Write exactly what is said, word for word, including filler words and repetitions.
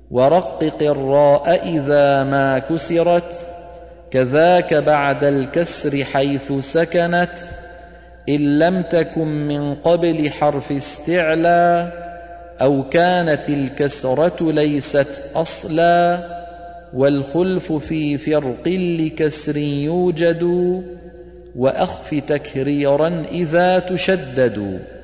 ورقق الراء إذا ما كسرت كذاك بعد الكسر حيث سكنت إن لم تكن من قبل حرف استعلى أو كانت الكسرة ليست أصلا والخلف في فرق لكسر يوجد وأخف تكريرا إذا تشدد